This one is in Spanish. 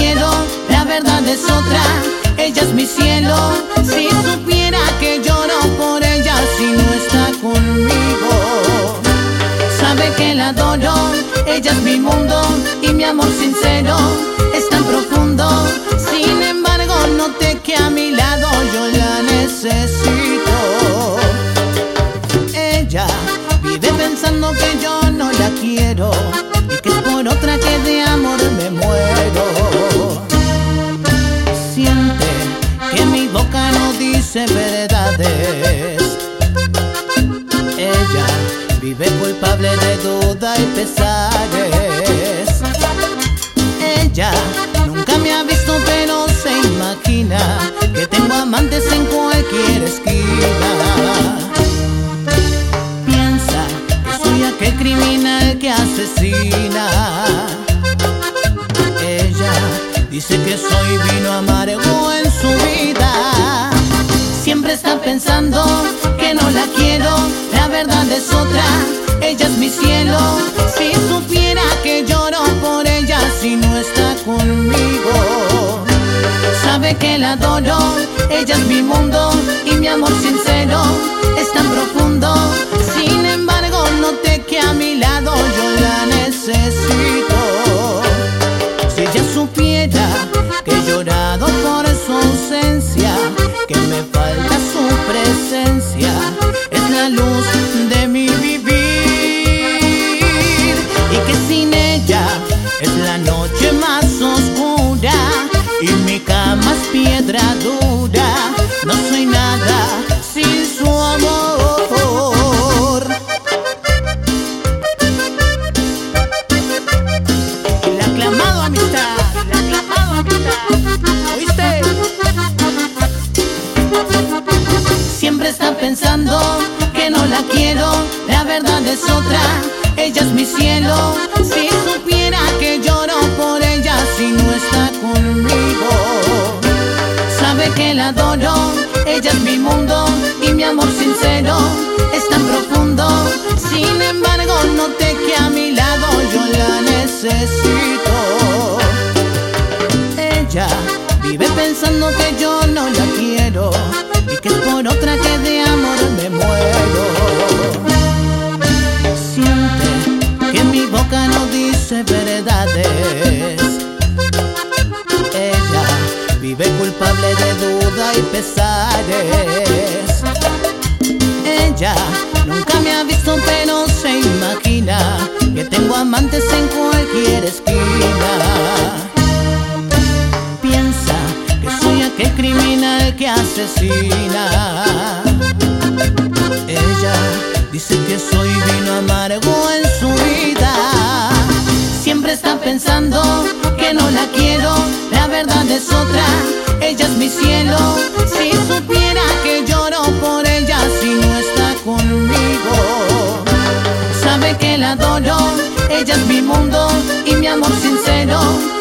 quiero, la verdad es otra. Ella es mi cielo. Si supiera que lloro por ella si no está conmigo. Sabe que la adoro, ella es mi mundo y mi amor sincero es tan profundo. Sin embargo, noté que a mi lado yo la necesito. Ella vive pensando que yo no la quiero y que es por otra que de amor me muero. Siente que mi boca no dice verdades. Ella vive culpable de duda y pesares. Ella nunca me ha visto pero se imagina que tengo amantes en cualquier esquina. Piensa que soy aquel criminal que asesina. Ella dice que soy vino amargo en su vida. Siempre está pensando que no la quiero, la verdad es otra. Ella es mi cielo. Si supiera que lloro por ella si no está conmigo. Sabe que la adoro, ella es mi mundo y mi amor sincero es tan profundo. Sin embargo, noté que a mi lado yo la necesito. Si ella supiera que he llorado por su ausencia, que me falta su presencia, es la luz de mi vivir, y que sin ella es la noche más oscura y mi cama es piedra dura. No soy nada sin su amor. La aclamado amistad, la aclamado amistad, ¿oíste? Siempre está pensando que no la quiero, la verdad es otra. Ella es mi cielo. Si supiera que lloro por ella si no está conmigo. Sabe que la adoro, ella es mi mundo y mi amor sincero es tan profundo. Sin embargo, noté que a mi lado yo la necesito. Ella vive pensando que yo no la quiero y que es por otra que de amor me muero. Siente que mi boca no dice verdades. Ella vive culpable de duda y pesares. Ella nunca me ha visto pero se imagina que tengo amantes en cualquier esquina. Piensa que soy aquel criminal que asesina. Ella dice que soy vino amargo en su vida. Siempre está pensando que no la quiero, la verdad es otra. Ella es mi cielo. Si supiera que lloro por ella si no está conmigo. Sabe que la adoro, ella es mi mundo y mi amor sincero